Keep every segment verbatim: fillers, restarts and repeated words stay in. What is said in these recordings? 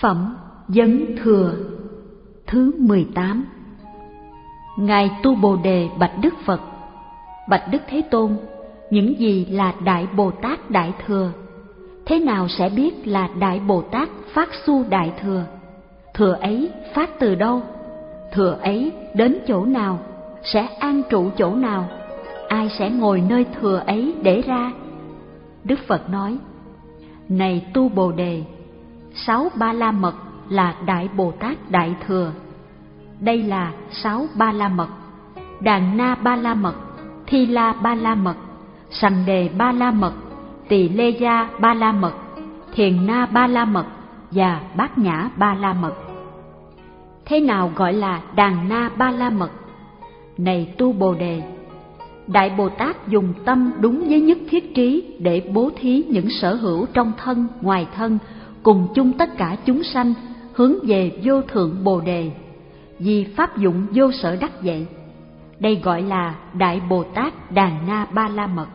Phẩm Vấn Thừa thứ mười tám. Ngài Tu Bồ Đề bạch Đức Phật: Bạch Đức Thế Tôn, những gì là Đại Bồ Tát Đại Thừa? Thế nào sẽ biết là Đại Bồ Tát phát su Đại Thừa? Thừa ấy phát từ đâu? Thừa ấy đến chỗ nào? Sẽ an trụ chỗ nào? Ai sẽ ngồi nơi thừa ấy để ra? Đức Phật nói: Này Tu Bồ Đề, sáu ba la mật là Đại Bồ Tát Đại Thừa. Đây là sáu ba la mật: Đàn Na ba la mật, Thi La ba la mật, Sằng Đề ba la mật, Tỳ Lê Gia ba la mật, Thiền Na ba la mật và Bát Nhã ba la mật. Thế nào gọi là Đàn Na ba la mật? Này Tu Bồ Đề, Đại Bồ Tát dùng tâm đúng với nhất thiết trí để bố thí những sở hữu trong thân, ngoài thân, cùng chung tất cả chúng sanh hướng về vô thượng Bồ Đề, vì pháp dụng vô sở đắc vậy. Đây gọi là Đại Bồ Tát Đàn Na ba la mật.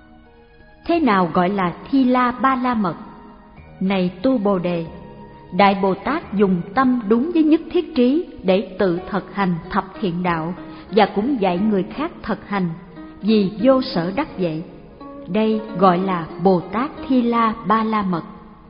Thế nào gọi là Thi La ba la mật? Này Tu Bồ Đề, Đại Bồ Tát dùng tâm đúng với nhất thiết trí để tự thực hành thập thiện đạo và cũng dạy người khác thực hành, vì vô sở đắc vậy. Đây gọi là Bồ Tát Thi La ba la mật.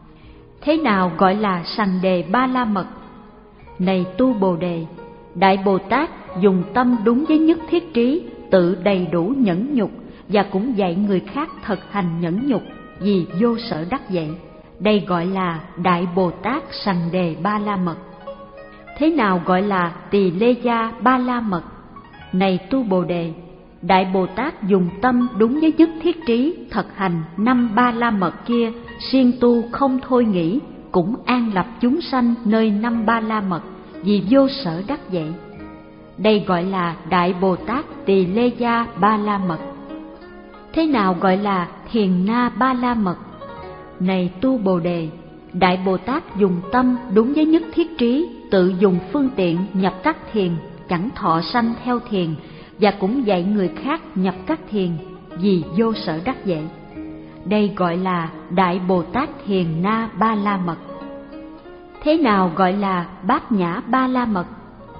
Thế nào gọi là Sằng Đề ba la mật? Này Tu Bồ Đề, Đại Bồ Tát dùng tâm đúng với nhất thiết trí tự đầy đủ nhẫn nhục và cũng dạy người khác thực hành nhẫn nhục, vì vô sở đắc vậy. Đây gọi là Đại Bồ Tát Sằng Đề ba la mật. Thế nào gọi là Tỳ Lê Gia ba la mật? Này Tu Bồ Đề, Đại Bồ Tát dùng tâm đúng với nhất thiết trí thực hành năm ba la mật kia, siêng tu không thôi nghỉ, cũng an lập chúng sanh nơi năm ba la mật, vì vô sở đắc vậy. Đây gọi là Đại Bồ Tát Tỳ Lê Gia ba la mật. Thế nào gọi là Thiền Na ba la mật? Này Tu Bồ Đề, Đại Bồ Tát dùng tâm đúng với nhất thiết trí tự dùng phương tiện nhập các thiền, chẳng thọ sanh theo thiền, và cũng dạy người khác nhập các thiền, vì vô sở đắc vậy. Đây gọi là Đại Bồ Tát Thiền Na ba la mật. Thế nào gọi là Bát Nhã ba la mật?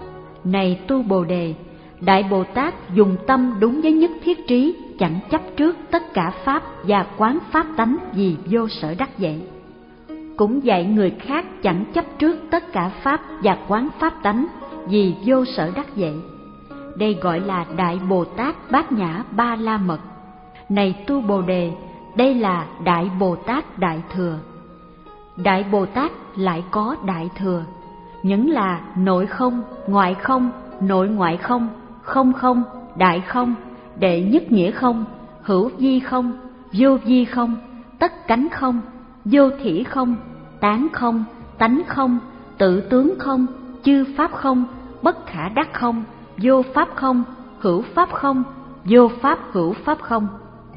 Này Tu Bồ Đề, Đại Bồ Tát dùng tâm đúng với nhất thiết trí, chẳng chấp trước tất cả pháp và quán pháp tánh, vì vô sở đắc vậy. Cũng dạy người khác chẳng chấp trước tất cả pháp và quán pháp tánh, vì vô sở đắc vậy. Đây gọi là Đại Bồ Tát Bát Nhã ba la mật. Này Tu Bồ Đề, đây là Đại Bồ Tát Đại Thừa. Đại Bồ Tát lại có Đại Thừa, những là nội không, ngoại không, nội ngoại không, không không, đại không, đệ nhất nghĩa không, hữu vi không, vô vi không, tất cánh không, vô thỉ không, tán không, tánh không, tự tướng không, chư pháp không, bất khả đắc không, vô pháp không, hữu pháp không, vô pháp hữu pháp không.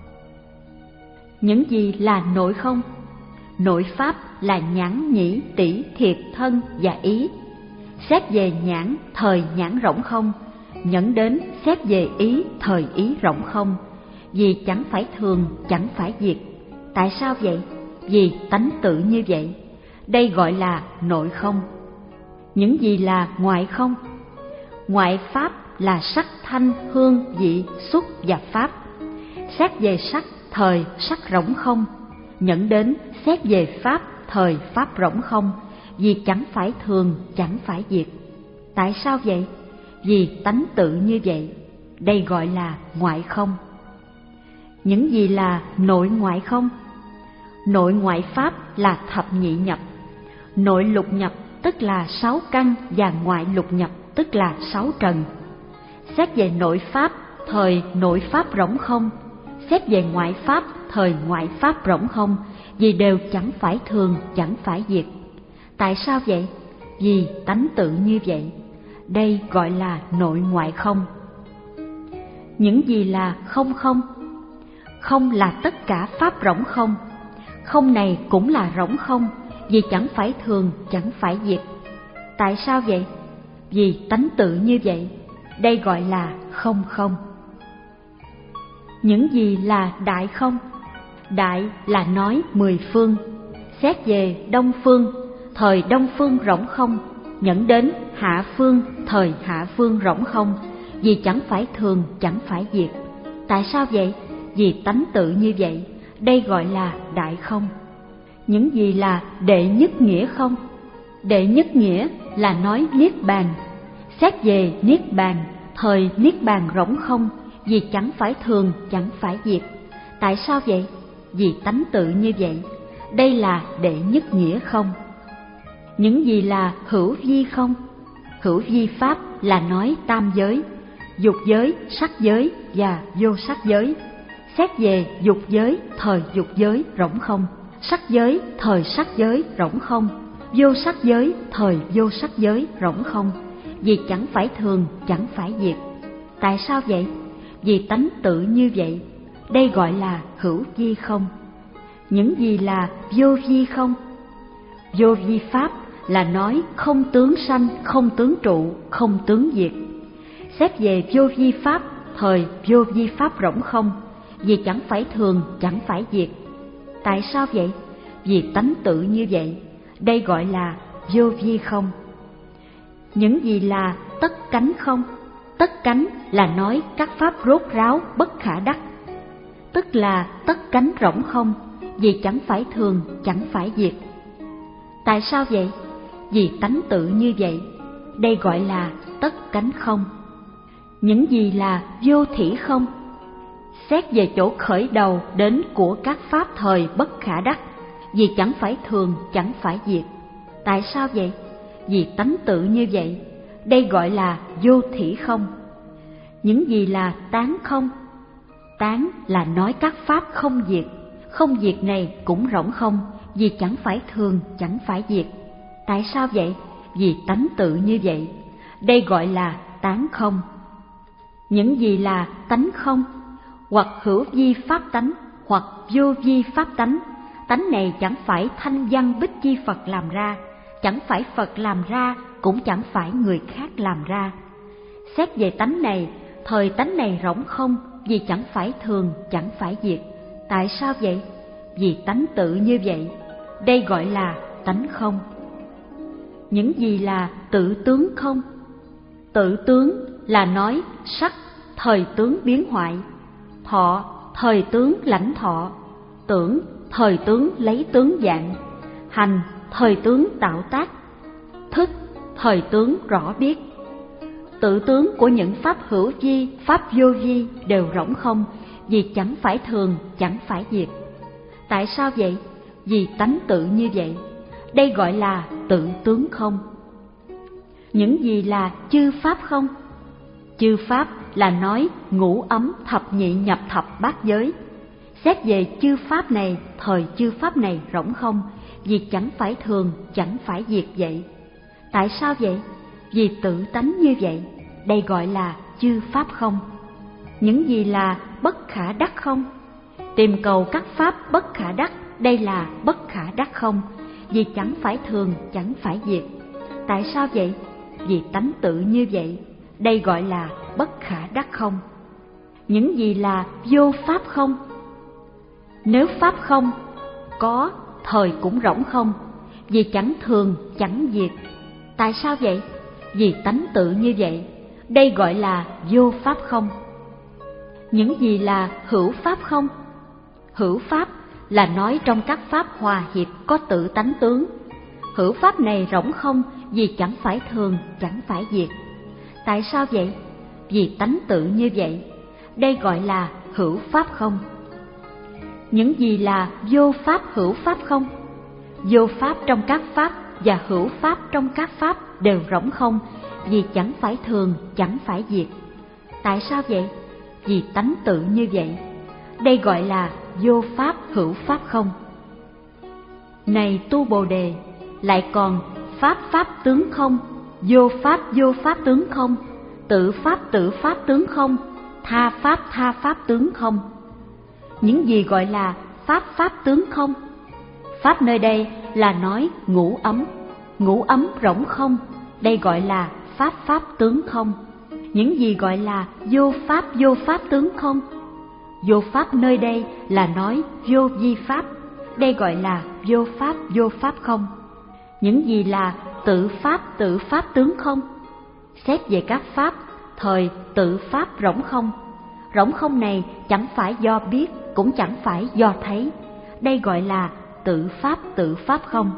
Những gì là nội không? Nội pháp là nhãn nhĩ tỷ thiệt thân và ý. Xét về nhãn, thời nhãn rỗng không, nhẫn đến xét về ý, thời ý rỗng không, vì chẳng phải thường, chẳng phải diệt. Tại sao vậy? Vì tánh tự như vậy. Đây gọi là nội không. Những gì là ngoại không? Ngoại pháp là sắc, thanh, hương, vị, xúc và pháp. Xét về sắc, thời sắc rỗng không, nhẫn đến xét về pháp, thời pháp rỗng không, vì chẳng phải thường, chẳng phải diệt. Tại sao vậy? Vì tánh tự như vậy. Đây gọi là ngoại không. Những gì là nội ngoại không? Nội ngoại pháp là thập nhị nhập. Nội lục nhập tức là sáu căn, và ngoại lục nhập tức là sáu trần. Xét về nội pháp, thời nội pháp rỗng không, xét về ngoại pháp, thời ngoại pháp rỗng không, vì đều chẳng phải thường, chẳng phải diệt. Tại sao vậy? Vì tánh tự như vậy. Đây gọi là nội ngoại không. Những gì là không không? Không là tất cả pháp rỗng không. Không này cũng là rỗng không, vì chẳng phải thường, chẳng phải diệt. Tại sao vậy? Vì tánh tự như vậy. Đây gọi là không không. Những gì là đại không? Đại là nói mười phương. Xét về đông phương, thời đông phương rỗng không, nhẫn đến hạ phương, thời hạ phương rỗng không, vì chẳng phải thường, chẳng phải diệt. Tại sao vậy? Vì tánh tự như vậy, đây gọi là đại không. Những gì là đệ nhất nghĩa không? Đệ nhất nghĩa là nói niết bàn. Xét về niết bàn, thời niết bàn rỗng không, vì chẳng phải thường, chẳng phải diệt. Tại sao vậy? Vì tánh tự như vậy, đây là đệ nhất nghĩa không. Những gì là hữu vi không? Hữu vi pháp là nói tam giới, dục giới, sắc giới và vô sắc giới. Xét về dục giới, thời dục giới rỗng không, sắc giới, thời sắc giới rỗng không, vô sắc giới, thời vô sắc giới rỗng không, vì chẳng phải thường, chẳng phải diệt. Tại sao vậy? Vì tánh tự như vậy, đây gọi là hữu vi không. Những gì là vô vi không? Vô vi pháp là nói không tướng sanh, không tướng trụ, không tướng diệt. Xét về vô vi pháp, thời vô vi pháp rỗng không, vì chẳng phải thường, chẳng phải diệt. Tại sao vậy? Vì tánh tự như vậy, đây gọi là vô vi không. Những gì là tất cánh không? Tất cánh là nói các pháp rốt ráo bất khả đắc, tức là tất cánh rỗng không, vì chẳng phải thường, chẳng phải diệt. Tại sao vậy? Vì tánh tự như vậy, đây gọi là tất cánh không. Những gì là vô thỉ không? Xét về chỗ khởi đầu đến của các pháp thời bất khả đắc, vì chẳng phải thường, chẳng phải diệt. Tại sao vậy? Vì tánh tự như vậy, đây gọi là vô thỉ không. Những gì là tán không? Tán là nói các pháp không diệt. Không diệt này cũng rỗng không, vì chẳng phải thường, chẳng phải diệt. Tại sao vậy? Vì tánh tự như vậy, đây gọi là tán không. Những gì là tánh không? Hoặc hữu vi pháp tánh, hoặc vô vi pháp tánh. Tánh này chẳng phải thanh văn bích chi Phật làm ra, chẳng phải Phật làm ra, cũng chẳng phải người khác làm ra. Xét về tánh này, thời tánh này rỗng không, vì chẳng phải thường, chẳng phải diệt. Tại sao vậy? Vì tánh tự như vậy, đây gọi là tánh không. Những gì là tự tướng không? Tự tướng là nói sắc, thời tướng biến hoại, thọ, thời tướng lãnh thọ, tưởng, thời tướng lấy tướng dạng, hành, thời tướng tạo tác, thức, thời tướng rõ biết. Tự tướng của những pháp hữu vi, pháp vô vi đều rỗng không, vì chẳng phải thường, chẳng phải diệt. Tại sao vậy? Vì tánh tự như vậy, đây gọi là tự tướng không. Những gì là chư pháp không? Chư pháp là nói ngũ ấm thập nhị nhập thập bát giới. Xét về chư pháp này, thời chư pháp này rỗng không, vì chẳng phải thường, chẳng phải diệt vậy. Tại sao vậy? Vì tự tánh như vậy, đây gọi là chư pháp không. Những gì là bất khả đắc không? Tìm cầu các pháp bất khả đắc, đây là bất khả đắc không, vì chẳng phải thường, chẳng phải diệt. Tại sao vậy? Vì tánh tự như vậy, đây gọi là bất khả đắc không. Những gì là vô pháp không? Nếu pháp không, có, thời cũng rỗng không, vì chẳng thường, chẳng diệt. Tại sao vậy? Vì tánh tự như vậy, đây gọi là vô pháp không. Những gì là hữu pháp không? Hữu pháp là nói trong các pháp hòa hiệp có tự tánh tướng. Hữu pháp này rỗng không, vì chẳng phải thường, chẳng phải diệt. Tại sao vậy? Vì tánh tự như vậy, đây gọi là hữu pháp không. Những gì là vô pháp hữu pháp không? Vô pháp trong các pháp và hữu pháp trong các pháp đều rỗng không, vì chẳng phải thường, chẳng phải diệt. Tại sao vậy? Vì tánh tự như vậy, đây gọi là vô pháp hữu pháp không. Này tu Bồ Đề, lại còn pháp pháp tướng không, vô pháp vô pháp tướng không, tự pháp tự pháp tướng không, tha pháp tha pháp tướng không. Những gì gọi là pháp pháp tướng không? Pháp nơi đây là nói ngũ ấm, ngũ ấm rỗng không, đây gọi là pháp pháp tướng không. Những gì gọi là vô pháp vô pháp tướng không? Vô pháp nơi đây là nói vô vi pháp, đây gọi là vô pháp vô pháp không. Những gì là tự pháp tự pháp tướng không? Xét về các pháp, thời tự pháp rỗng không. Rỗng không này chẳng phải do biết, cũng chẳng phải do thấy. Đây gọi là tự pháp tự pháp không.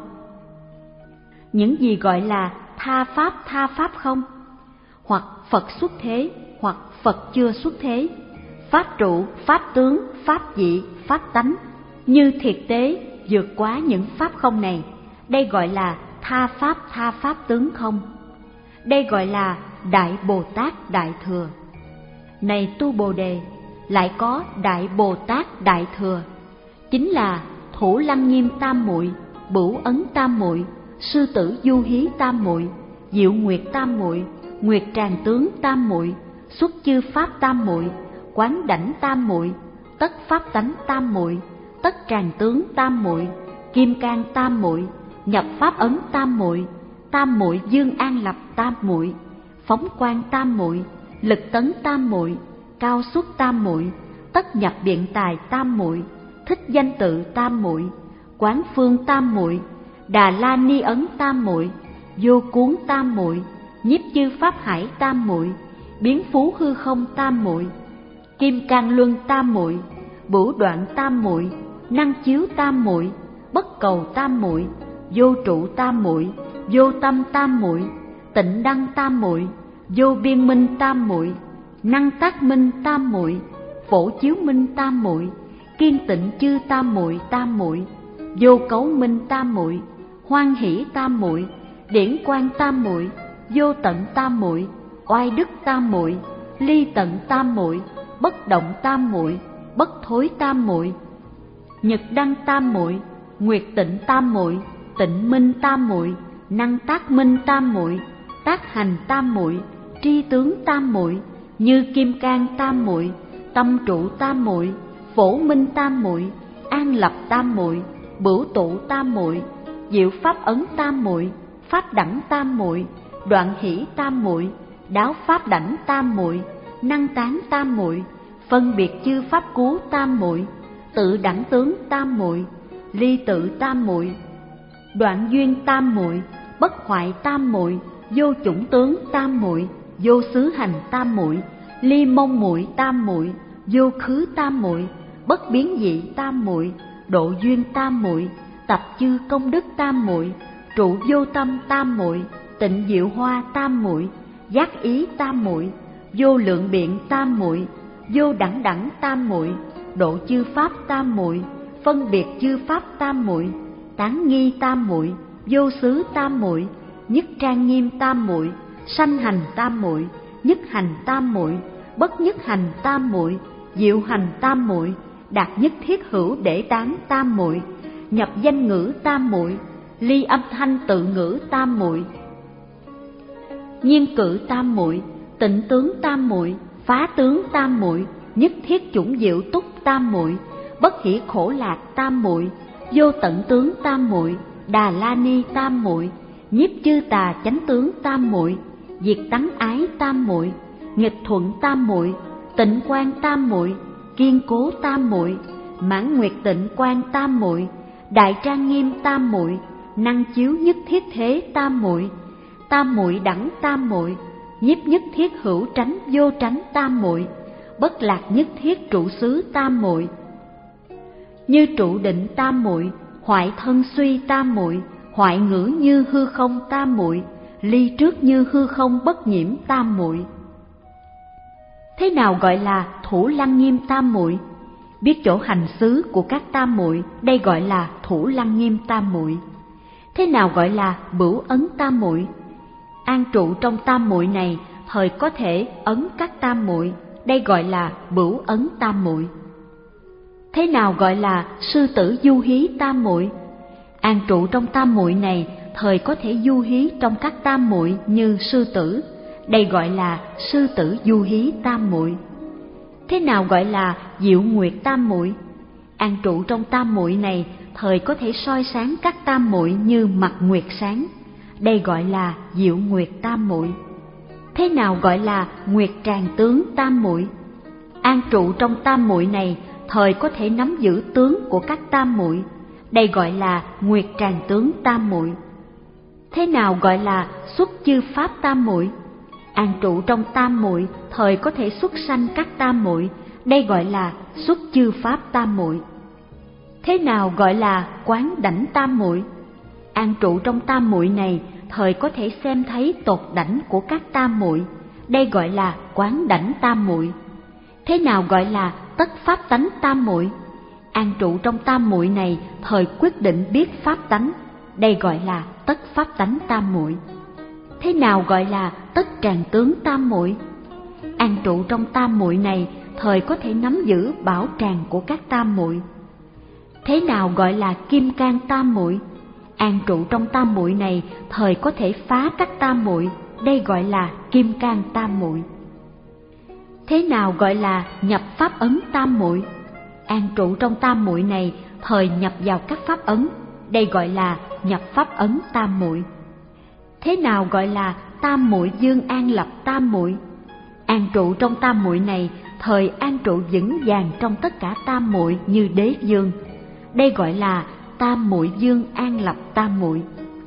Những gì gọi là tha pháp tha pháp không? Hoặc Phật xuất thế, hoặc Phật chưa xuất thế. Pháp trụ, pháp tướng, pháp dị, pháp tánh, như thiệt tế vượt quá những pháp không này. Đây gọi là tha pháp tha pháp tướng không. Đây gọi là Đại Bồ Tát Đại Thừa. Này tu Bồ Đề, lại có Đại Bồ Tát Đại Thừa, chính là Thủ Lăng Nghiêm Tam Muội, Bửu Ấn Tam Muội, Sư Tử Du Hí Tam Muội, Diệu Nguyệt Tam Muội, Nguyệt Tràng Tướng Tam Muội, Xuất Chư Pháp Tam Muội, Quán Đảnh Tam Muội, Tất Pháp Tánh Tam Muội, Tất Tràng Tướng Tam Muội, Kim Cang Tam Muội, Nhập Pháp Ấn Tam Muội, Tam Muội Dương An Lập Tam Muội, Phóng Quang Tam Muội, Lực Tấn Tam Muội, Cao Xuất Tam Muội, Tất Nhập Biện Tài Tam Muội, Thích Danh Tự Tam Muội, Quán Phương Tam Muội, Đà La Ni Ấn Tam Muội, Vô Cuốn Tam Muội, Nhiếp Chư Pháp Hải Tam Muội, Biến Phú Hư Không Tam Muội, Kim Cang Luân Tam Muội, Bửu Đoạn Tam Muội, Năng Chiếu Tam Muội, Bất Cầu Tam Muội, Vô Trụ Tam Muội, Vô Tâm Tam Muội, Tịnh Đăng Tam Muội, Vô Biên Minh Tam Muội, Năng Tác Minh Tam Muội, Phổ Chiếu Minh Tam Muội, Kiên Tịnh Chư Tam Muội Tam Muội, Vô Cấu Minh Tam Muội, Hoan Hỷ Tam Muội, Điển Quang Tam Muội, Vô Tận Tam Muội, Oai Đức Tam Muội, Ly Tận Tam Muội, Bất Động Tam Muội, Bất Thối Tam Muội, Nhật Đăng Tam Muội, Nguyệt Tịnh Tam Muội, Tịnh Minh Tam Muội, Năng Tác Minh Tam Muội, Tác Hành Tam Muội, Tri Tướng Tam Muội, Như Kim Cang Tam Muội, Tâm Trụ Tam Muội, Phổ Minh Tam Muội, An Lập Tam Muội, Bửu Tụ Tam Muội, Diệu Pháp Ấn Tam Muội, Pháp Đẳng Tam Muội, Đoạn Hỷ Tam Muội, Đáo Pháp Đảnh Tam Muội, Năng Tán Tam Muội, Phân Biệt Chư Pháp Cú Tam Muội, Tự Đẳng Tướng Tam Muội, Ly Tự Tam Muội, Đoạn Duyên Tam Muội, Bất Hoại Tam Muội, Vô Chủng Tướng Tam Muội, Vô Xứ Hành Tam Muội, Ly Mông Muội Tam Muội, Vô Khứ Tam Muội, Bất Biến Dị Tam Muội, Độ Duyên Tam Muội, Tập Chư Công Đức Tam Muội, Trụ Vô Tâm Tam Muội, Tịnh Diệu Hoa Tam Muội, Giác Ý Tam Muội, Vô Lượng Biện Tam Muội, Vô Đẳng Đẳng Tam Muội, Độ Chư Pháp Tam Muội, Phân Biệt Chư Pháp Tam Muội, Tán Nghi Tam Muội, Vô Xứ Tam Muội, Nhất Trang Nghiêm Tam Muội, Sanh Hành Tam Muội, Nhất Hành Tam Muội, Bất Nhất Hành Tam Muội, Diệu Hành Tam Muội, Đạt Nhất Thiết Hữu Để Tán Tam Muội, Nhập Danh Ngữ Tam Muội, Ly Âm Thanh Tự Ngữ Tam Muội, Nhiên Cự Tam Muội, Tịnh Tướng Tam Muội, Phá Tướng Tam Muội, Nhất Thiết Chủng Diệu Túc Tam Muội, Bất Hỷ Khổ Lạc Tam Muội, Vô Tận Tướng Tam Muội, Đà La Ni Tam Muội, Nhiếp Chư Tà Chánh Tướng Tam Muội, Diệt Tánh Ái Tam Muội, Nghịch Thuận Tam Muội, Tịnh Quang Tam Muội, Kiên Cố Tam Muội, Mãn Nguyệt Tịnh Quang Tam Muội, Đại Trang Nghiêm Tam Muội, Năng Chiếu Nhất Thiết Thế Tam Muội, Tam Muội Đẳng Tam Muội, Nhiếp Nhất Thiết Hữu Tránh Vô Tránh Tam Muội, Bất Lạc Nhất Thiết Trụ Xứ Tam Muội, Như Trụ Định Tam Muội, Hoại Thân Suy Tam Muội, Hoại Ngữ Như Hư Không Tam Muội, Ly Trước Như Hư Không Bất Nhiễm Tam Muội. Thế nào gọi là Thủ Lăng Nghiêm Tam Muội? Biết chỗ hành xứ của các tam muội, đây gọi là Thủ Lăng Nghiêm Tam Muội. Thế nào gọi là Bửu Ấn Tam Muội? An trụ trong tam muội này, thời có thể ấn các tam muội, đây gọi là Bửu Ấn Tam Muội. Thế nào gọi là Sư Tử Du Hí Tam Muội? An trụ trong tam muội này, thời có thể du hí trong các tam muội như sư tử, đây gọi là Sư Tử Du Hí Tam Muội. Thế nào gọi là Diệu Nguyệt Tam Muội? An trụ trong tam muội này, thời có thể soi sáng các tam muội như mặt nguyệt sáng, đây gọi là Diệu Nguyệt Tam Muội. Thế nào gọi là Nguyệt Tràng Tướng Tam Muội? An trụ trong tam muội này, thời có thể nắm giữ tướng của các tam muội, đây gọi là Nguyệt Tràng Tướng Tam Muội. Thế nào gọi là xuất chư pháp tam muội? An trụ trong tam muội, thời có thể xuất sanh các tam muội, đây gọi là xuất chư pháp tam muội. Thế nào gọi là quán đảnh tam muội? An trụ trong tam muội này, thời có thể xem thấy tột đảnh của các tam muội, đây gọi là quán đảnh tam muội. Thế nào gọi là tất pháp tánh tam muội? An trụ trong tam muội này, thời quyết định biết pháp tánh, đây gọi là tất pháp tánh tam muội. Thế nào gọi là tất tràng tướng tam muội? An trụ trong tam muội này, thời có thể nắm giữ bảo tràng của các tam muội. Thế nào gọi là kim cang tam muội? An trụ trong tam muội này, thời có thể phá các tam muội, đây gọi là kim cang tam muội. Thế nào gọi là nhập pháp ấn tam muội? An trụ trong tam muội này, thời nhập vào các pháp ấn, đây gọi là nhập pháp ấn tam muội. Thế nào gọi là tam muội dương an lập tam muội? An trụ trong tam muội này, thời an trụ vững vàng trong tất cả tam muội như đế dương, đây gọi là tam muội dương an lập tam muội.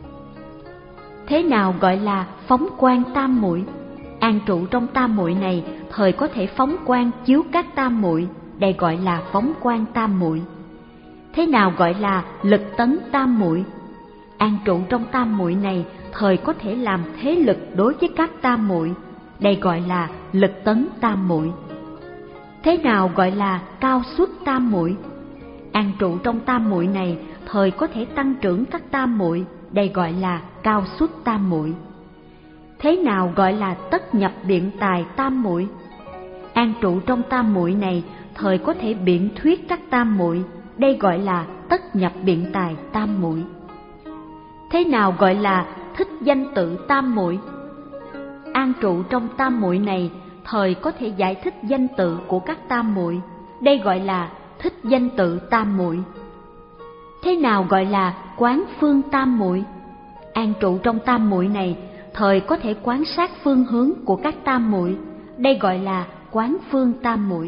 Thế nào gọi là phóng quang tam muội? An trụ trong tam muội này, thời có thể phóng quang chiếu các tam muội, đây gọi là phóng quang tam muội. Thế nào gọi là lực tấn tam muội? An trụ trong tam muội này, thời có thể làm thế lực đối với các tam muội, đây gọi là lực tấn tam muội. Thế nào gọi là cao suất tam muội? An trụ trong tam muội này, thời có thể tăng trưởng các tam muội, đây gọi là cao suất tam muội. Thế nào gọi là tất nhập biện tài tam muội? An trụ trong tam muội này, thời có thể biện thuyết các tam muội, đây gọi là tất nhập biện tài tam muội. Thế nào gọi là thích danh tự tam muội? An trụ trong tam muội này, thời có thể giải thích danh tự của các tam muội, đây gọi là thích danh tự tam muội. Thế nào gọi là quán phương tam muội? An trụ trong tam muội này, thời có thể quan sát phương hướng của các tam muội, đây gọi là quán phương tam muội.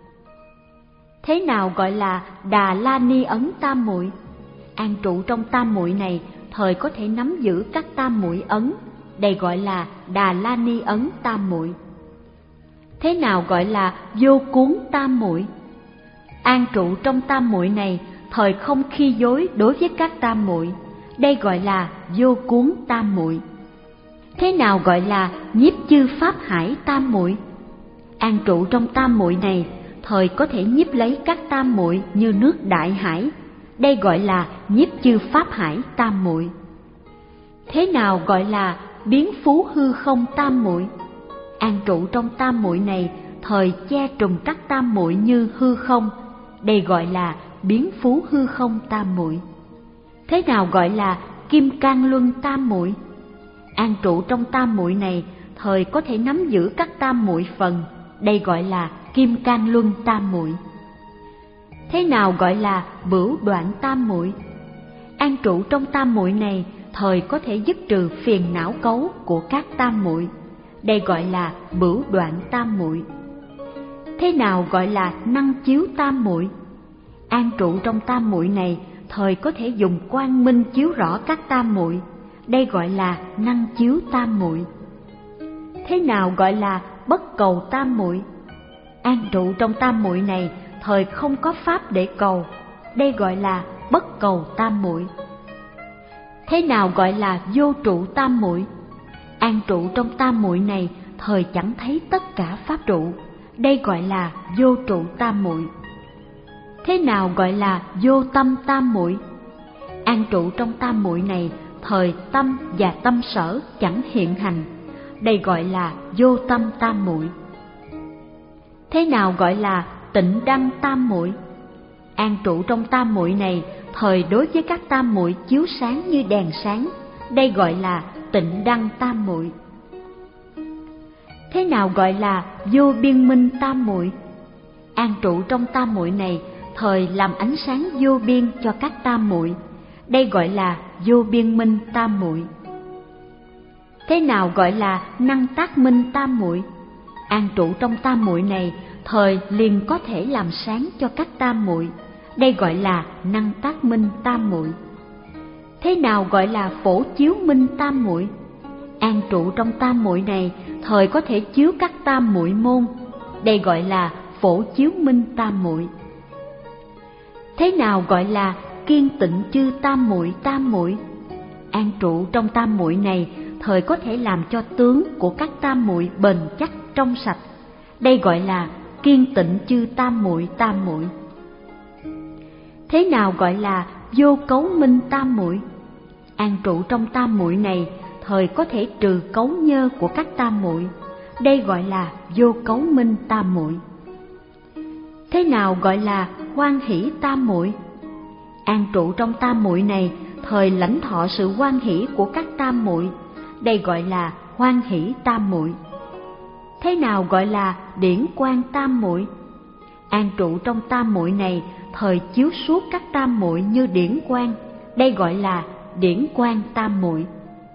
Thế nào gọi là Đà La Ni ấn tam muội? An trụ trong tam muội này, thời có thể nắm giữ các tam muội ấn, đây gọi là Đà La Ni ấn tam muội. Thế nào gọi là vô cuốn tam muội? An trụ trong tam muội này, thời không khi dối đối với các tam muội, đây gọi là vô cuốn tam muội. Thế nào gọi là nhiếp chư pháp hải tam muội? An trụ trong tam muội này, thời có thể nhiếp lấy các tam muội như nước đại hải, đây gọi là nhiếp chư pháp hải tam muội. Thế nào gọi là biến phú hư không tam muội? An trụ trong tam muội này, thời che trùm các tam muội như hư không, đây gọi là biến phú hư không tam muội. Thế nào gọi là kim cang luân tam muội? An trụ trong tam muội này, thời có thể nắm giữ các tam muội phần, đây gọi là kim cang luân tam muội. Thế nào gọi là bửu đoạn tam muội? An trụ trong tam muội này, thời có thể dứt trừ phiền não cấu của các tam muội, đây gọi là bửu đoạn tam muội. Thế nào gọi là năng chiếu tam muội? An trụ trong tam muội này, thời có thể dùng quang minh chiếu rõ các tam muội, đây gọi là năng chiếu tam muội. Thế nào gọi là bất cầu tam muội? An trụ trong tam muội này, thời không có pháp để cầu, đây gọi là bất cầu tam muội. Thế nào gọi là vô trụ tam muội? An trụ trong tam muội này, thời chẳng thấy tất cả pháp trụ, đây gọi là vô trụ tam muội. Thế nào gọi là vô tâm tam muội? An trụ trong tam muội này, thời tâm và tâm sở chẳng hiện hành, đây gọi là vô tâm tam muội. Thế nào gọi là tịnh đăng tam muội? An trụ trong tam muội này, thời đối với các tam muội chiếu sáng như đèn sáng, đây gọi là tịnh đăng tam muội. Thế nào gọi là vô biên minh tam muội? An trụ trong tam muội này, thời làm ánh sáng vô biên cho các tam muội, đây gọi là vô biên minh tam muội. Thế nào gọi là năng tác minh tam muội? An trụ trong tam muội này, thời liền có thể làm sáng cho các tam muội, đây gọi là năng tác minh tam muội. Thế nào gọi là phổ chiếu minh tam muội? An trụ trong tam muội này, thời có thể chiếu các tam muội môn, đây gọi là phổ chiếu minh tam muội. Thế nào gọi là kiên tịnh chư tam muội tam muội? An trụ trong tam muội này, thời có thể làm cho tướng của các tam muội bền chắc trong sạch, đây gọi là kiên tịnh chư tam muội tam muội. Thế nào gọi là vô cấu minh tam muội? An trụ trong tam muội này, thời có thể trừ cấu nhơ của các tam muội, đây gọi là vô cấu minh tam muội. Thế nào gọi là hoan hỷ tam muội? An trụ trong tam muội này, thời lãnh thọ sự hoan hỷ của các tam muội, đây gọi là hoan hỷ tam muội. Thế nào gọi là điển quang tam muội? An trụ trong tam muội này, thời chiếu suốt các tam muội như điển quang, đây gọi là điển quang tam muội.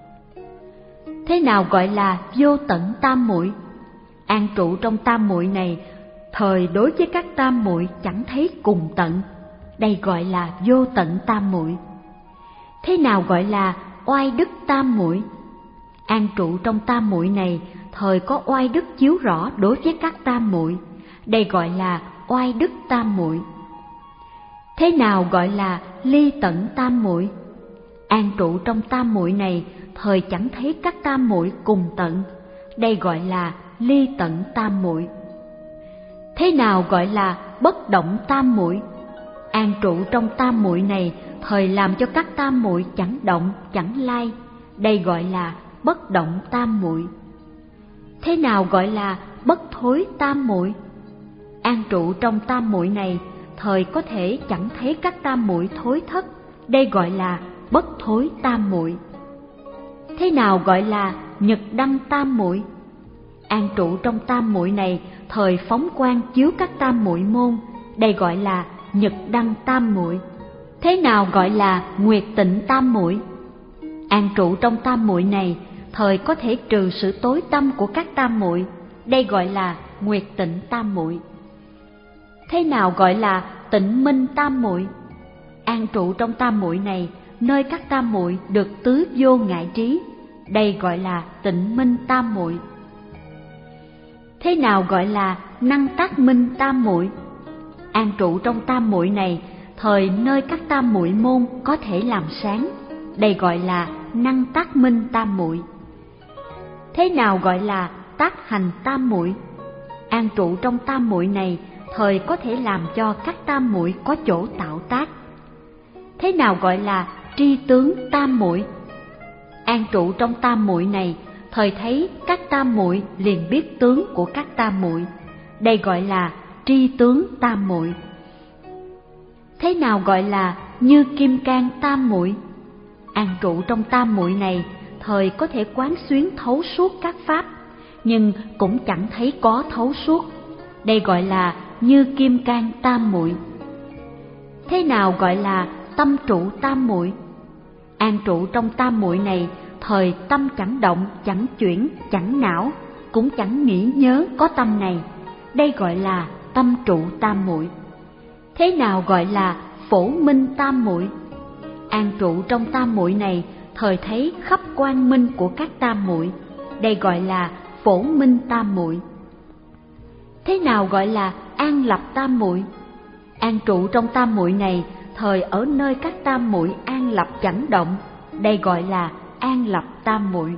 Thế nào gọi là vô tận tam muội? An trụ trong tam muội này, thời đối với các tam muội chẳng thấy cùng tận, đây gọi là vô tận tam muội. Thế nào gọi là oai đức tam muội? An trụ trong tam muội này, thời có oai đức chiếu rõ đối với các tam muội, đây gọi là oai đức tam muội. Thế nào gọi là ly tận tam muội? An trụ trong tam muội này, thời chẳng thấy các tam muội cùng tận, đây gọi là ly tận tam muội. Thế nào gọi là bất động tam muội? An trụ trong tam muội này, thời làm cho các tam muội chẳng động chẳng lai, đây gọi là bất động tam muội. Thế nào gọi là bất thối tam muội? An trụ trong tam muội này, thời có thể chẳng thấy các tam muội thối thất, đây gọi là bất thối tam muội. Thế nào gọi là nhật đăng tam muội? An trụ trong tam muội này, thời phóng quang chiếu các tam muội môn, đây gọi là nhật đăng tam muội. Thế nào gọi là nguyệt tịnh tam muội? An trụ trong tam muội này, thời có thể trừ sự tối tăm của các tam muội, đây gọi là nguyệt tịnh tam muội. Thế nào gọi là tịnh minh tam muội? An trụ trong tam muội này, nơi các tam muội được tứ vô ngại trí, đây gọi là tịnh minh tam muội. Thế nào gọi là năng tác minh tam muội? An trụ trong tam muội này, thời nơi các tam muội môn có thể làm sáng, đây gọi là năng tác minh tam muội. Thế nào gọi là tác hành tam muội? An trụ trong tam muội này, thời có thể làm cho các tam muội có chỗ tạo tác. Thế nào gọi là tri tướng tam muội? An trụ trong tam muội này, thời thấy các tam muội liền biết tướng của các tam muội, đây gọi là tri tướng tam muội. Thế nào gọi là như kim cang tam muội? An trụ trong tam muội này, thời có thể quán xuyến thấu suốt các pháp, nhưng cũng chẳng thấy có thấu suốt, đây gọi là như kim cang tam muội. Thế nào gọi là tâm trụ tam muội? An trụ trong tam muội này, thời tâm chẳng động, chẳng chuyển, chẳng não, cũng chẳng nghĩ nhớ có tâm này, đây gọi là tâm trụ tam muội. Thế nào gọi là phổ minh tam muội? An trụ trong tam muội này, thời thấy khắp quang minh của các tam muội, đây gọi là phổ minh tam muội. Thế nào gọi là an lập tam muội? An trụ trong tam muội này, thời ở nơi các tam muội an lập chẳng động, đây gọi là an lập tam muội.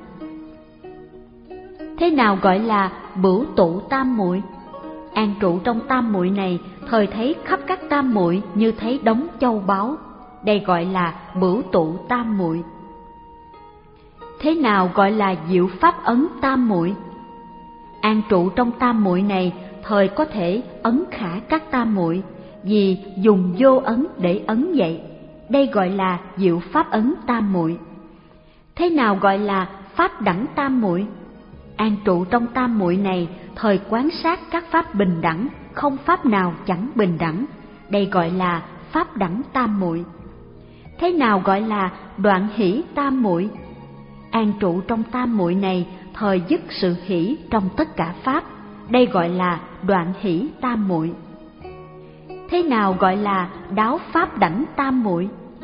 Thế nào gọi là bửu tụ tam muội? An trụ trong tam muội này, thời thấy khắp các tam muội như thấy đống châu báu, đây gọi là bửu tụ tam muội. Thế nào gọi là diệu pháp ấn tam muội? An trụ trong tam muội này, thời có thể ấn khả các tam muội, vì dùng vô ấn để ấn vậy, đây gọi là diệu pháp ấn tam muội. Thế nào gọi là pháp đẳng tam muội? An trụ trong tam muội này, thời quán sát các pháp bình đẳng, không pháp nào chẳng bình đẳng, đây gọi là pháp đẳng tam muội. Thế nào gọi là đoạn hỷ tam muội? An trụ trong tam muội này, thời dứt sự hỷ trong tất cả pháp, đây gọi là đoạn hỷ tam muội. Thế nào gọi là đáo pháp đẳng tam muội?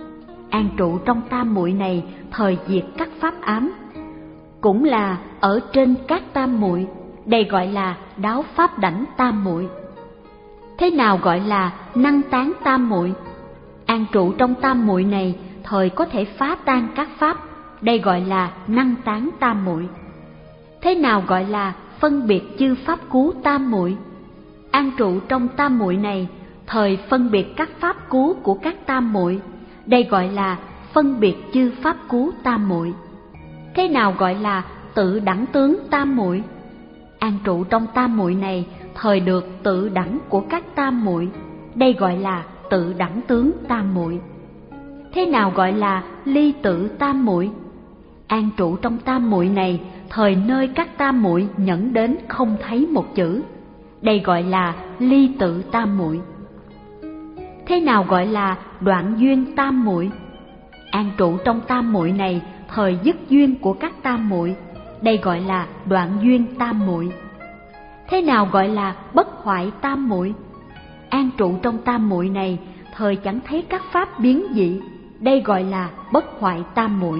An trụ trong tam muội này thời diệt các pháp ám. Cũng là ở trên các tam muội, đây gọi là đáo pháp đảnh tam muội. Thế nào gọi là năng tán tam muội? An trụ trong tam muội này thời có thể phá tan các pháp, đây gọi là năng tán tam muội. Thế nào gọi là phân biệt chư pháp cứu tam muội? An trụ trong tam muội này thời phân biệt các pháp cứu của các tam muội, đây gọi là phân biệt chư pháp cứu tam muội. Thế nào gọi là tự đẳng tướng tam muội? An trụ trong tam muội này thời được tự đẳng của các tam muội, đây gọi là tự đẳng tướng tam muội. Thế nào gọi là ly tự tam muội? An trụ trong tam muội này thời nơi các tam muội nhẫn đến không thấy một chữ, đây gọi là ly tự tam muội. Thế nào gọi là đoạn duyên tam muội? An trụ trong tam muội này thời dứt duyên của các tam muội, đây gọi là đoạn duyên tam muội. Thế nào gọi là bất hoại tam muội? An trụ trong tam muội này thời chẳng thấy các pháp biến dị, đây gọi là bất hoại tam muội.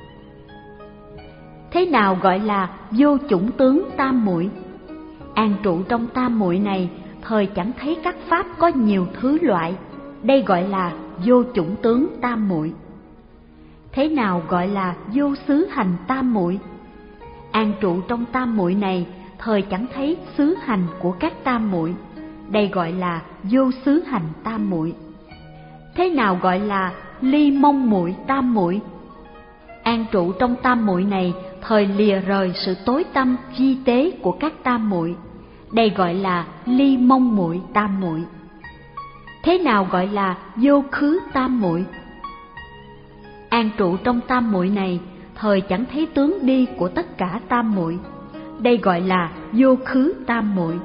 Thế nào gọi là vô chủng tướng tam muội? An trụ trong tam muội này thời chẳng thấy các pháp có nhiều thứ loại, đây gọi là vô chủng tướng tam muội. Thế nào gọi là vô xứ hành tam muội? An trụ trong tam muội này thời chẳng thấy xứ hành của các tam muội, đây gọi là vô xứ hành tam muội. Thế nào gọi là ly mong muội tam muội? An trụ trong tam muội này thời lìa rời sự tối tăm vi tế của các tam muội, đây gọi là ly mong muội tam muội. Thế nào gọi là vô khứ tam muội? An trụ trong tam muội này thời chẳng thấy tướng đi của tất cả tam muội, đây gọi là vô khứ tam muội.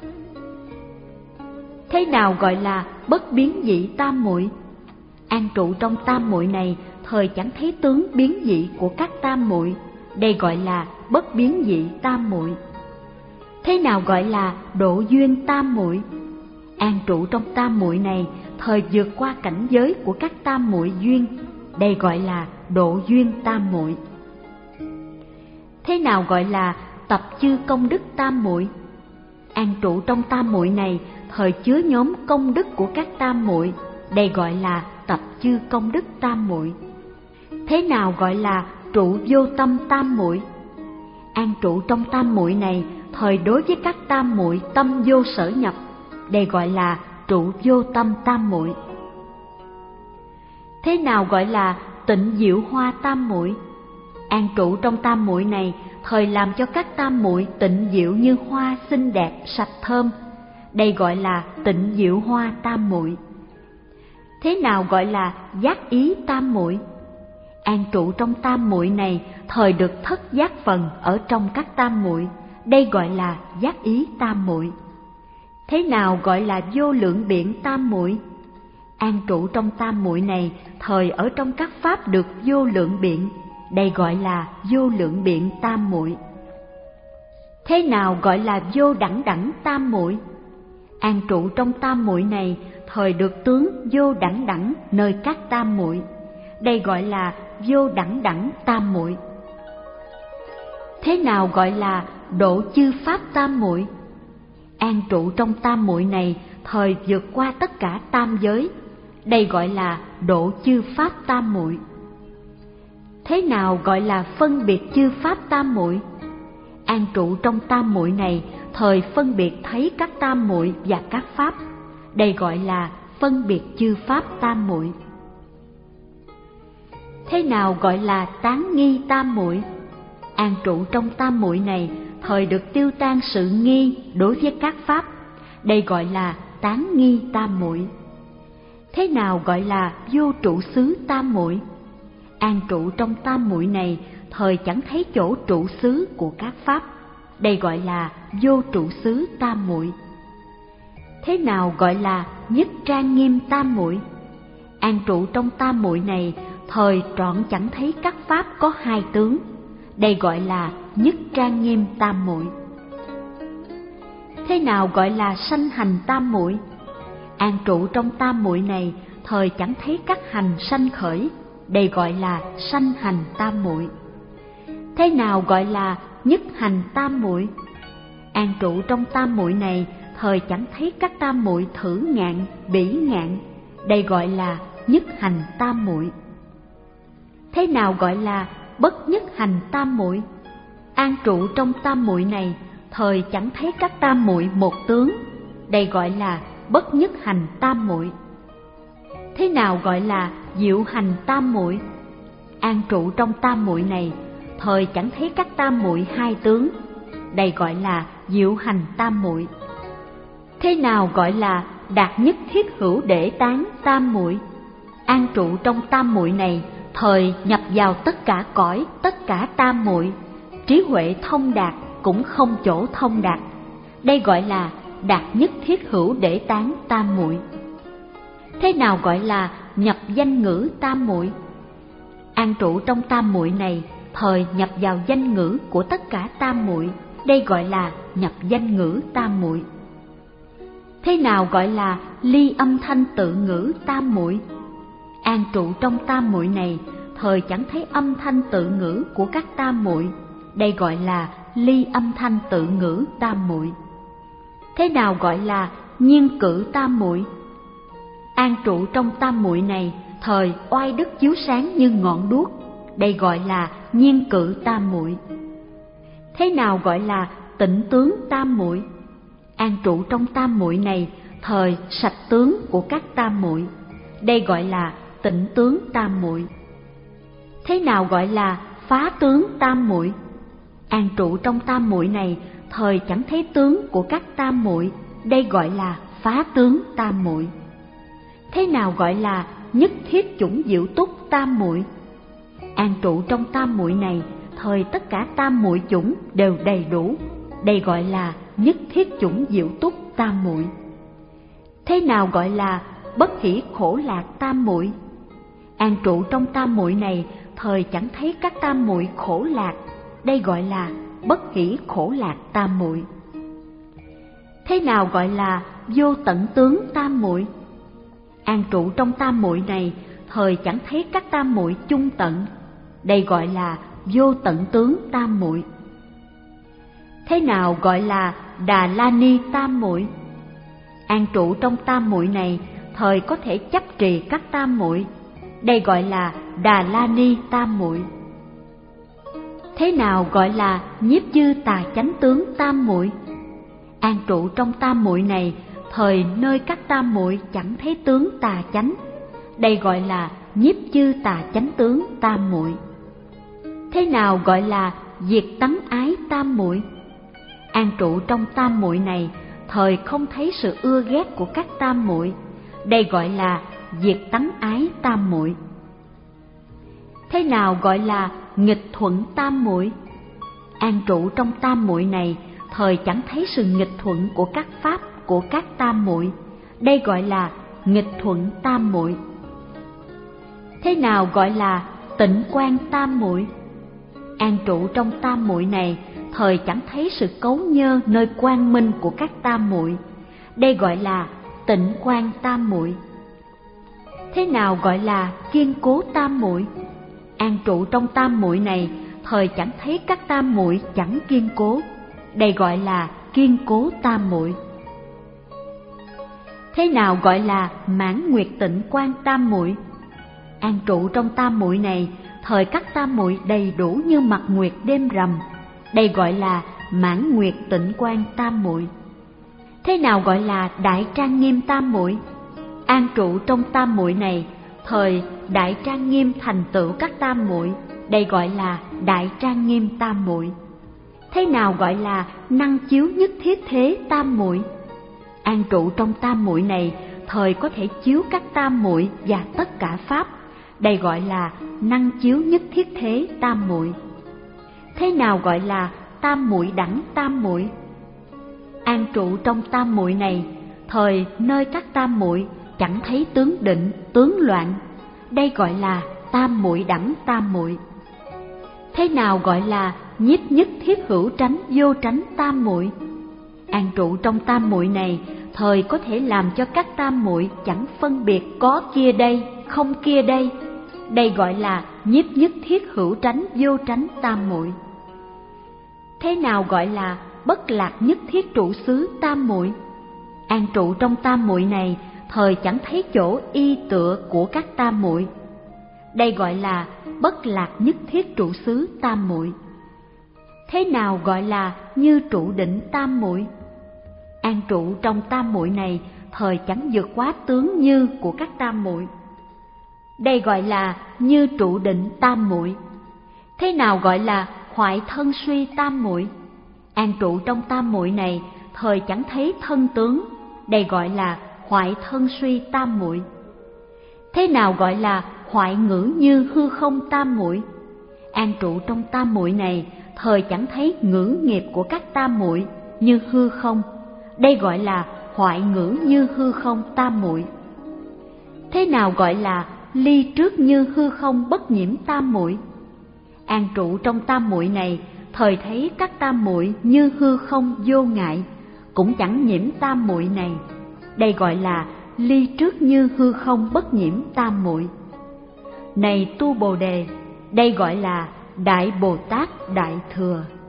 Thế nào gọi là bất biến dị tam muội? An trụ trong tam muội này thời chẳng thấy tướng biến dị của các tam muội, đây gọi là bất biến dị tam muội. Thế nào gọi là độ duyên tam muội? An trụ trong tam muội này thời vượt qua cảnh giới của các tam muội duyên, đây gọi là độ duyên tam muội. Thế nào gọi là tập chư công đức tam muội? An trụ trong tam muội này thời chứa nhóm công đức của các tam muội, đây gọi là tập chư công đức tam muội. Thế nào gọi là trụ vô tâm tam muội? An trụ trong tam muội này thời đối với các tam muội tâm vô sở nhập, đây gọi là trụ vô tâm tam muội. Thế nào gọi là tịnh diệu hoa tam muội? An trụ trong tam muội này thời làm cho các tam muội tịnh diệu như hoa xinh đẹp sạch thơm, đây gọi là tịnh diệu hoa tam muội. Thế nào gọi là giác ý tam muội? An trụ trong tam muội này thời được thất giác phần ở trong các tam muội, đây gọi là giác ý tam muội. Thế nào gọi là vô lượng biện tam muội? An trụ trong tam muội này thời ở trong các pháp được vô lượng biện, đây gọi là vô lượng biện tam muội. Thế nào gọi là vô đẳng đẳng tam muội? An trụ trong tam muội này thời được tướng vô đẳng đẳng nơi các tam muội, đây gọi là vô đẳng đẳng tam muội. Thế nào gọi là độ chư pháp tam muội? An trụ trong tam muội này thời vượt qua tất cả tam giới, đây gọi là độ chư pháp tam muội. Thế nào gọi là phân biệt chư pháp tam muội? An trụ trong tam muội này thời phân biệt thấy các tam muội và các pháp, đây gọi là phân biệt chư pháp tam muội. Thế nào gọi là tán nghi tam muội? An trụ trong tam muội này thời được tiêu tan sự nghi đối với các pháp, đây gọi là tán nghi tam muội. Thế nào gọi là vô trụ xứ tam muội? An trụ trong tam muội này thời chẳng thấy chỗ trụ xứ của các pháp, đây gọi là vô trụ xứ tam muội. Thế nào gọi là nhất trang nghiêm tam muội? An trụ trong tam muội này thời trọn chẳng thấy các pháp có hai tướng, đây gọi là nhất trang nghiêm tam muội. Thế nào gọi là sanh hành tam muội? An trụ trong tam muội này thời chẳng thấy các hành sanh khởi, đây gọi là sanh hành tam muội. Thế nào gọi là nhất hành tam muội? An trụ trong tam muội này, thời chẳng thấy các tam muội thử ngạn, bỉ ngạn, đây gọi là nhất hành tam muội. Thế nào gọi là bất nhất hành tam muội? An trụ trong tam muội này, thời chẳng thấy các tam muội một tướng, đây gọi là bất nhất hành tam muội. Thế nào gọi là diệu hành tam muội? An trụ trong tam muội này, thời chẳng thấy các tam muội hai tướng, đây gọi là diệu hành tam muội. Thế nào gọi là đạt nhất thiết hữu để tán tam muội? An trụ trong tam muội này, thời nhập vào tất cả cõi, tất cả tam muội, trí huệ thông đạt cũng không chỗ thông đạt, đây gọi là đạt nhất thiết hữu để tán tam muội. Thế nào gọi là nhập danh ngữ tam muội? An trụ trong tam muội này, thời nhập vào danh ngữ của tất cả tam muội, đây gọi là nhập danh ngữ tam muội. Thế nào gọi là ly âm thanh tự ngữ tam muội? An trụ trong tam muội này, thời chẳng thấy âm thanh tự ngữ của các tam muội, đây gọi là ly âm thanh tự ngữ tam muội. Thế nào gọi là nhiên cử tam muội? An trụ trong tam muội này, thời oai đức chiếu sáng như ngọn đuốc, đây gọi là nhiên cử tam muội. Thế nào gọi là tịnh tướng tam muội? An trụ trong tam muội này, thời sạch tướng của các tam muội, đây gọi là tịnh tướng tam muội. Thế nào gọi là phá tướng tam muội? An trụ trong tam muội này, thời chẳng thấy tướng của các tam muội, đây gọi là phá tướng tam muội. Thế nào gọi là nhất thiết chủng diệu túc tam muội? An trụ trong tam muội này, thời tất cả tam muội chủng đều đầy đủ, đây gọi là nhất thiết chủng diệu túc tam muội. Thế nào gọi là bất hỷ khổ lạc tam muội? An trụ trong tam muội này, thời chẳng thấy các tam muội khổ lạc, đây gọi là bất hỷ khổ lạc tam muội. Thế nào gọi là vô tận tướng tam muội? An trụ trong tam muội này, thời chẳng thấy các tam muội chung tận, đây gọi là vô tận tướng tam muội. Thế nào gọi là Đà La Ni tam muội? An trụ trong tam muội này, thời có thể chấp trì các tam muội, đây gọi là Đà La Ni tam muội. Thế nào gọi là nhiếp dư tà chánh tướng tam muội? An trụ trong tam muội này, thời nơi các tam muội chẳng thấy tướng tà chánh, đây gọi là nhiếp dư tà chánh tướng tam muội. Thế nào gọi là diệt tánh ái tam muội? An trụ trong tam muội này, thời không thấy sự ưa ghét của các tam muội, đây gọi là diệt tánh ái tam muội. Thế nào gọi là nghịch thuận tam muội? An trụ trong tam muội này, thời chẳng thấy sự nghịch thuận của các pháp của các tam muội, đây gọi là nghịch thuận tam muội. Thế nào gọi là tịnh quan tam muội? An trụ trong tam muội này, thời chẳng thấy sự cấu nhơ nơi quang minh của các tam muội, đây gọi là tịnh quan tam muội. Thế nào gọi là kiên cố tam muội? An trụ trong tam muội này, thời chẳng thấy các tam muội chẳng kiên cố, đây gọi là kiên cố tam muội. Thế nào gọi là mãn nguyệt tịnh quan tam muội? An trụ trong tam muội này, thời các tam muội đầy đủ như mặt nguyệt đêm rằm, đây gọi là mãn nguyệt tịnh quan tam muội. Thế nào gọi là đại trang nghiêm tam muội? An trụ trong tam muội này, thời đại trang nghiêm thành tựu các tam muội, đây gọi là đại trang nghiêm tam muội. Thế nào gọi là năng chiếu nhất thiết thế tam muội? An trụ trong tam muội này, thời có thể chiếu các tam muội và tất cả pháp, đây gọi là năng chiếu nhất thiết thế tam muội. Thế nào gọi là tam muội đẳng tam muội? An trụ trong tam muội này, thời nơi các tam muội chẳng thấy tướng định, tướng loạn, đây gọi là tam muội đẳng tam muội. Thế nào gọi là nhiếp nhất thiết hữu tránh vô tránh tam muội? An trụ trong tam muội này, thời có thể làm cho các tam muội chẳng phân biệt có kia đây, không kia đây, đây gọi là nhiếp nhất thiết hữu tránh vô tránh tam muội. Thế nào gọi là bất lạc nhất thiết trụ xứ tam muội? An trụ trong tam muội này, thời chẳng thấy chỗ y tựa của các tam muội, đây gọi là bất lạc nhất thiết trụ xứ tam muội. Thế nào gọi là như trụ định tam muội? An trụ trong tam muội này, thời chẳng vượt quá tướng như của các tam muội, đây gọi là như trụ định tam muội. Thế nào gọi là hoại thân suy tam muội? An trụ trong tam muội này, thời chẳng thấy thân tướng, đây gọi là hoại thân suy tam muội. Thế nào gọi là hoại ngữ như hư không tam muội? An trụ trong tam muội này, thời chẳng thấy ngữ nghiệp của các tam muội như hư không, đây gọi là hoại ngữ như hư không tam muội. Thế nào gọi là ly trước như hư không bất nhiễm tam muội? An trụ trong tam muội này, thời thấy các tam muội như hư không vô ngại, cũng chẳng nhiễm tam muội này, đây gọi là ly trước như hư không bất nhiễm tam muội. Này tu Bồ Đề, đây gọi là Đại Bồ Tát Đại Thừa.